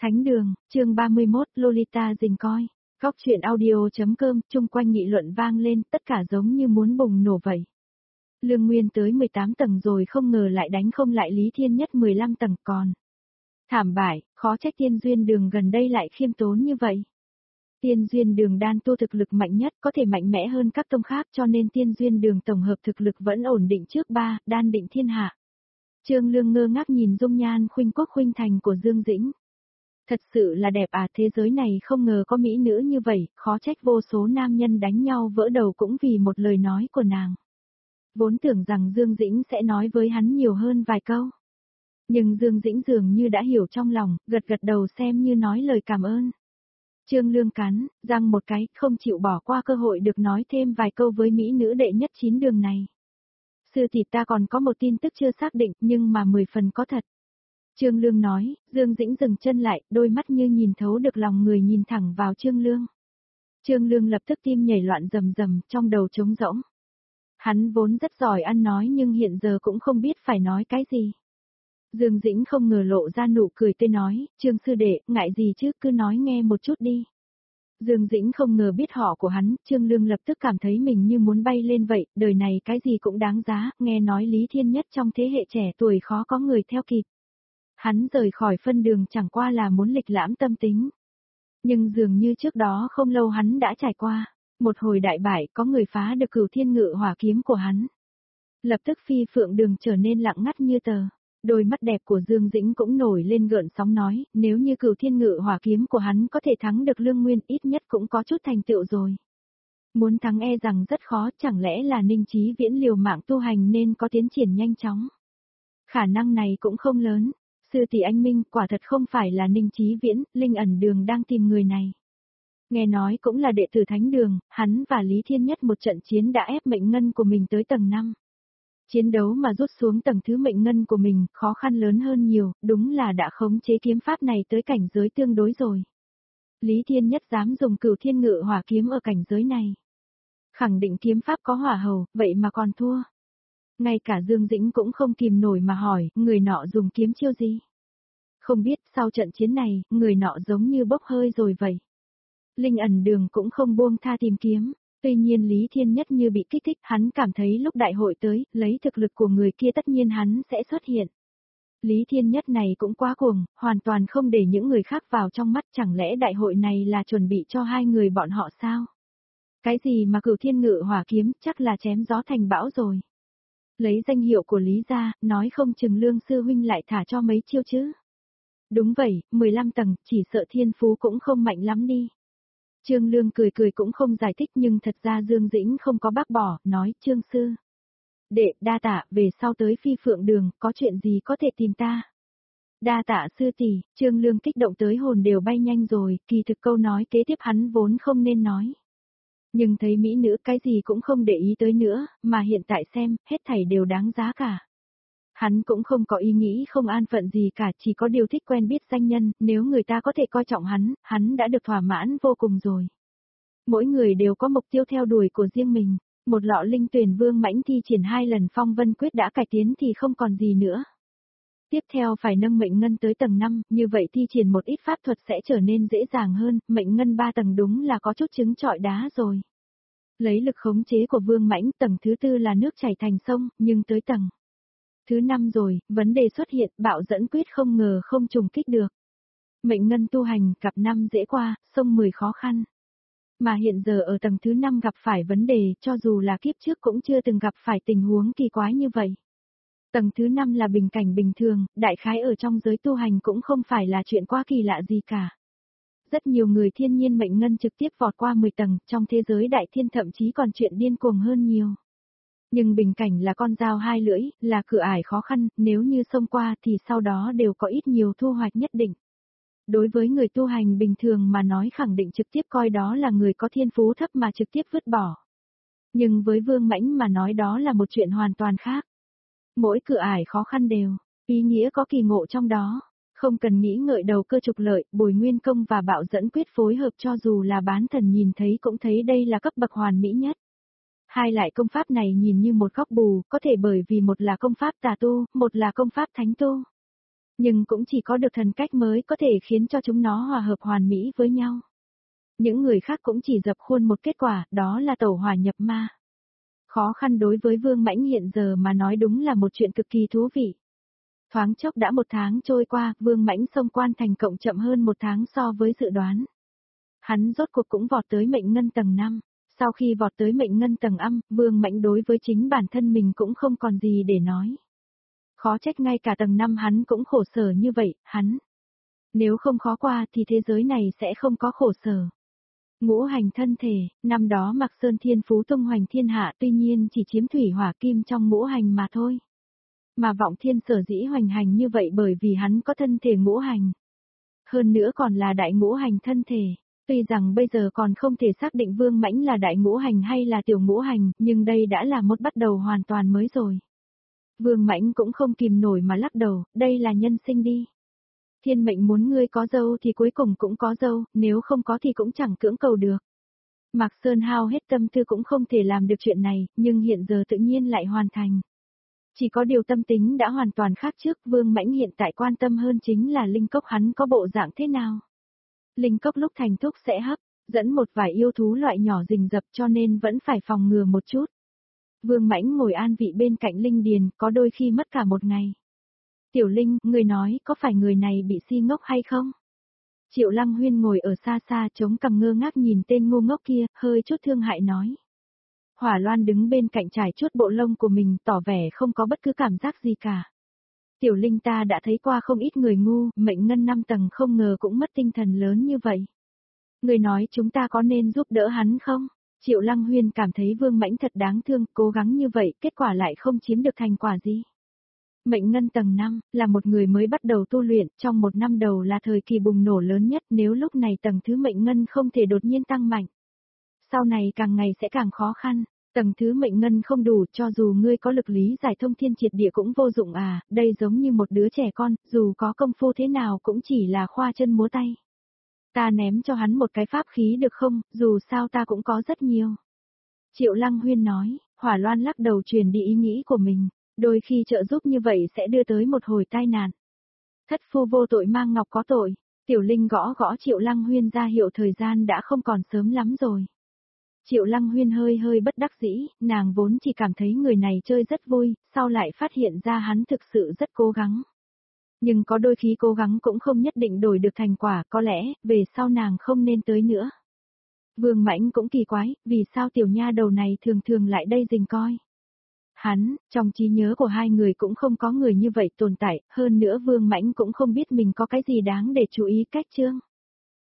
Thánh đường, chương 31, Lolita rình coi. Góc chuyện audio.com, chung quanh nghị luận vang lên, tất cả giống như muốn bùng nổ vậy. Lương Nguyên tới 18 tầng rồi không ngờ lại đánh không lại Lý Thiên Nhất 15 tầng còn. Thảm bại, khó trách Tiên Duyên Đường gần đây lại khiêm tốn như vậy. Tiên Duyên Đường đan tu thực lực mạnh nhất, có thể mạnh mẽ hơn các tông khác, cho nên Tiên Duyên Đường tổng hợp thực lực vẫn ổn định trước ba, đan định thiên hạ. Trương Lương ngơ ngác nhìn dung nhan khuynh quốc khuynh thành của Dương Dĩnh. Thật sự là đẹp à, thế giới này không ngờ có mỹ nữ như vậy, khó trách vô số nam nhân đánh nhau vỡ đầu cũng vì một lời nói của nàng. Vốn tưởng rằng Dương Dĩnh sẽ nói với hắn nhiều hơn vài câu. Nhưng Dương Dĩnh dường như đã hiểu trong lòng, gật gật đầu xem như nói lời cảm ơn. Trương Lương cắn răng một cái, không chịu bỏ qua cơ hội được nói thêm vài câu với mỹ nữ đệ nhất 9 đường này. Sư tỷ, ta còn có một tin tức chưa xác định, nhưng mà 10 phần có thật. Trương Lương nói, Dương Dĩnh dừng chân lại, đôi mắt như nhìn thấu được lòng người nhìn thẳng vào Trương Lương. Trương Lương lập tức tim nhảy loạn rầm rầm, trong đầu trống rỗng. Hắn vốn rất giỏi ăn nói nhưng hiện giờ cũng không biết phải nói cái gì. Dương Dĩnh không ngờ lộ ra nụ cười tươi nói, Trương sư đệ, ngại gì chứ, cứ nói nghe một chút đi. Dương Dĩnh không ngờ biết họ của hắn, Trương Lương lập tức cảm thấy mình như muốn bay lên vậy, đời này cái gì cũng đáng giá, nghe nói Lý Thiên Nhất trong thế hệ trẻ tuổi khó có người theo kịp. Hắn rời khỏi phân đường chẳng qua là muốn lịch lãm tâm tính. Nhưng dường như trước đó không lâu hắn đã trải qua, một hồi đại bại có người phá được Cửu Thiên Ngự hỏa kiếm của hắn. Lập tức phi phượng đường trở nên lặng ngắt như tờ. Đôi mắt đẹp của Dương Dĩnh cũng nổi lên gợn sóng nói, nếu như Cửu Thiên Ngự hỏa kiếm của hắn có thể thắng được Lương Nguyên, ít nhất cũng có chút thành tựu rồi. Muốn thắng e rằng rất khó, chẳng lẽ là Ninh Chí Viễn liều mạng tu hành nên có tiến triển nhanh chóng. Khả năng này cũng không lớn. Sư tỷ anh minh, quả thật không phải là Ninh Chí Viễn, Linh Ẩn Đường đang tìm người này. Nghe nói cũng là đệ tử Thánh Đường, hắn và Lý Thiên Nhất một trận chiến đã ép mệnh ngân của mình tới tầng 5. Chiến đấu mà rút xuống tầng thứ mệnh ngân của mình, khó khăn lớn hơn nhiều, đúng là đã khống chế kiếm pháp này tới cảnh giới tương đối rồi. Lý Thiên Nhất dám dùng Cửu Thiên Ngự hỏa kiếm ở cảnh giới này. Khẳng định kiếm pháp có hỏa hầu, vậy mà còn thua. Ngay cả Dương Dĩnh cũng không kìm nổi mà hỏi, người nọ dùng kiếm chiêu gì? Không biết, sau trận chiến này, người nọ giống như bốc hơi rồi vậy. Linh Ẩn Đường cũng không buông tha tìm kiếm, tuy nhiên Lý Thiên Nhất như bị kích thích, hắn cảm thấy lúc đại hội tới, lấy thực lực của người kia tất nhiên hắn sẽ xuất hiện. Lý Thiên Nhất này cũng quá cuồng, hoàn toàn không để những người khác vào trong mắt, chẳng lẽ đại hội này là chuẩn bị cho hai người bọn họ sao? Cái gì mà Cửu Thiên Ngự hỏa kiếm, chắc là chém gió thành bão rồi. Lấy danh hiệu của Lý gia, nói không chừng Lương sư huynh lại thả cho mấy chiêu chứ. Đúng vậy, 15 tầng, chỉ sợ thiên phú cũng không mạnh lắm đi. Trương Lương cười cười cũng không giải thích, nhưng thật ra Dương Dĩnh không có bác bỏ, nói, Trương sư đệ, đa tạ, về sau tới phi phượng đường, có chuyện gì có thể tìm ta. Đa tạ sư tỷ. Trương Lương kích động tới hồn đều bay nhanh rồi, kỳ thực câu nói kế tiếp hắn vốn không nên nói. Nhưng thấy mỹ nữ cái gì cũng không để ý tới nữa, mà hiện tại xem, hết thảy đều đáng giá cả. Hắn cũng không có ý nghĩ không an phận gì cả, chỉ có điều thích quen biết danh nhân, nếu người ta có thể coi trọng hắn đã được thỏa mãn vô cùng rồi. Mỗi người đều có mục tiêu theo đuổi của riêng mình, một lọ linh tuyển vương mãnh thi triển 2 lần phong vân quyết đã cải tiến thì không còn gì nữa. Tiếp theo phải nâng mệnh ngân tới tầng 5, như vậy thi triển một ít pháp thuật sẽ trở nên dễ dàng hơn, mệnh ngân 3 tầng đúng là có chút trứng trọi đá rồi. Lấy lực khống chế của vương mãnh, tầng thứ 4 là nước chảy thành sông, nhưng tới tầng thứ 5 rồi, vấn đề xuất hiện, bạo dẫn quyết không ngờ không trùng kích được. Mệnh ngân tu hành, cặp 5 dễ qua, sông 10 khó khăn. Mà hiện giờ ở tầng thứ 5 gặp phải vấn đề, cho dù là kiếp trước cũng chưa từng gặp phải tình huống kỳ quái như vậy. Tầng thứ 5 là bình cảnh bình thường, đại khái ở trong giới tu hành cũng không phải là chuyện quá kỳ lạ gì cả. Rất nhiều người thiên nhiên mệnh ngân trực tiếp vọt qua 10 tầng, trong thế giới đại thiên thậm chí còn chuyện điên cuồng hơn nhiều. Nhưng bình cảnh là con dao hai lưỡi, là cửa ải khó khăn, nếu như xông qua thì sau đó đều có ít nhiều thu hoạch nhất định. Đối với người tu hành bình thường mà nói khẳng định trực tiếp coi đó là người có thiên phú thấp mà trực tiếp vứt bỏ. Nhưng với Vương Mãnh mà nói đó là một chuyện hoàn toàn khác. Mỗi cửa ải khó khăn đều, ý nghĩa có kỳ ngộ trong đó. Không cần nghĩ ngợi đầu cơ trục lợi, Bồi Nguyên Công và Bạo Dẫn Quyết phối hợp cho dù là bán thần nhìn thấy cũng thấy đây là cấp bậc hoàn mỹ nhất. Hai lại công pháp này nhìn như một góc bù, có thể bởi vì một là công pháp tà tu, một là công pháp thánh tu. Nhưng cũng chỉ có được thần cách mới có thể khiến cho chúng nó hòa hợp hoàn mỹ với nhau. Những người khác cũng chỉ dập khuôn một kết quả, đó là tẩu hỏa nhập ma. Khó khăn đối với Vương Mãnh hiện giờ mà nói đúng là một chuyện cực kỳ thú vị. Thoáng chốc đã 1 tháng trôi qua, Vương Mãnh xông quan thành cộng chậm hơn 1 tháng so với dự đoán. Hắn rốt cuộc cũng vọt tới mệnh ngân tầng 5. Sau khi vọt tới mệnh ngân tầng âm, Vương Mãnh đối với chính bản thân mình cũng không còn gì để nói. Khó trách ngay cả tầng 5 hắn cũng khổ sở như vậy, hắn. Nếu không khó qua thì thế giới này sẽ không có khổ sở. Ngũ hành thân thể, năm đó Mạc Sơn thiên phú tung hoành thiên hạ tuy nhiên chỉ chiếm thủy hỏa kim trong ngũ hành mà thôi. Mà vọng thiên sở dĩ hoành hành như vậy bởi vì hắn có thân thể ngũ hành. Hơn nữa còn là đại ngũ hành thân thể. Tuy rằng bây giờ còn không thể xác định Vương Mãnh là đại ngũ hành hay là tiểu ngũ hành, nhưng đây đã là một bắt đầu hoàn toàn mới rồi. Vương Mãnh cũng không kìm nổi mà lắc đầu, đây là nhân sinh đi. Thiên mệnh muốn ngươi có dâu thì cuối cùng cũng có dâu, nếu không có thì cũng chẳng cưỡng cầu được. Mạc Sơn hao hết tâm tư cũng không thể làm được chuyện này, nhưng hiện giờ tự nhiên lại hoàn thành. Chỉ có điều tâm tính đã hoàn toàn khác trước, Vương Mãnh hiện tại quan tâm hơn chính là linh cốc hắn có bộ dạng thế nào. Linh cốc lúc thành thúc sẽ hấp, dẫn một vài yêu thú loại nhỏ rình rập cho nên vẫn phải phòng ngừa một chút. Vương Mãnh ngồi an vị bên cạnh linh điền, có đôi khi mất cả một ngày. Tiểu Linh, người nói có phải người này bị si ngốc hay không? Triệu Lăng Huyên ngồi ở xa xa chống cằm ngơ ngác nhìn tên ngu ngốc kia, hơi chút thương hại nói. Hỏa Loan đứng bên cạnh trải chút bộ lông của mình tỏ vẻ không có bất cứ cảm giác gì cả. Tiểu Linh ta đã thấy qua không ít người ngu, mệnh ngân 5 tầng không ngờ cũng mất tinh thần lớn như vậy. Người nói chúng ta có nên giúp đỡ hắn không? Triệu Lăng Huyên cảm thấy Vương Mãnh thật đáng thương, cố gắng như vậy, kết quả lại không chiếm được thành quả gì. Mệnh ngân tầng 5, là một người mới bắt đầu tu luyện, trong 1 năm đầu là thời kỳ bùng nổ lớn nhất nếu lúc này tầng thứ mệnh ngân không thể đột nhiên tăng mạnh. Sau này càng ngày sẽ càng khó khăn, tầng thứ mệnh ngân không đủ cho dù ngươi có lực lý giải thông thiên triệt địa cũng vô dụng à, đây giống như một đứa trẻ con, dù có công phu thế nào cũng chỉ là khoa chân múa tay. Ta ném cho hắn một cái pháp khí được không, dù sao ta cũng có rất nhiều. Triệu Lăng Huyên nói, Hỏa Loan lắc đầu truyền đi ý nghĩ của mình, đôi khi trợ giúp như vậy sẽ đưa tới một hồi tai nạn. Thất phu vô tội mang ngọc có tội, Tiểu Linh gõ gõ Triệu Lăng Huyên ra hiệu thời gian đã không còn sớm lắm rồi. Triệu Lăng Huyên hơi bất đắc dĩ, nàng vốn chỉ cảm thấy người này chơi rất vui, sau lại phát hiện ra hắn thực sự rất cố gắng. Nhưng có đôi khi cố gắng cũng không nhất định đổi được thành quả, có lẽ, về sau nàng không nên tới nữa. Vương Mãnh cũng kỳ quái, vì sao tiểu nha đầu này thường thường lại đây rình coi. Hắn, trong trí nhớ của hai người cũng không có người như vậy tồn tại, hơn nữa Vương Mãnh cũng không biết mình có cái gì đáng để chú ý cách chương.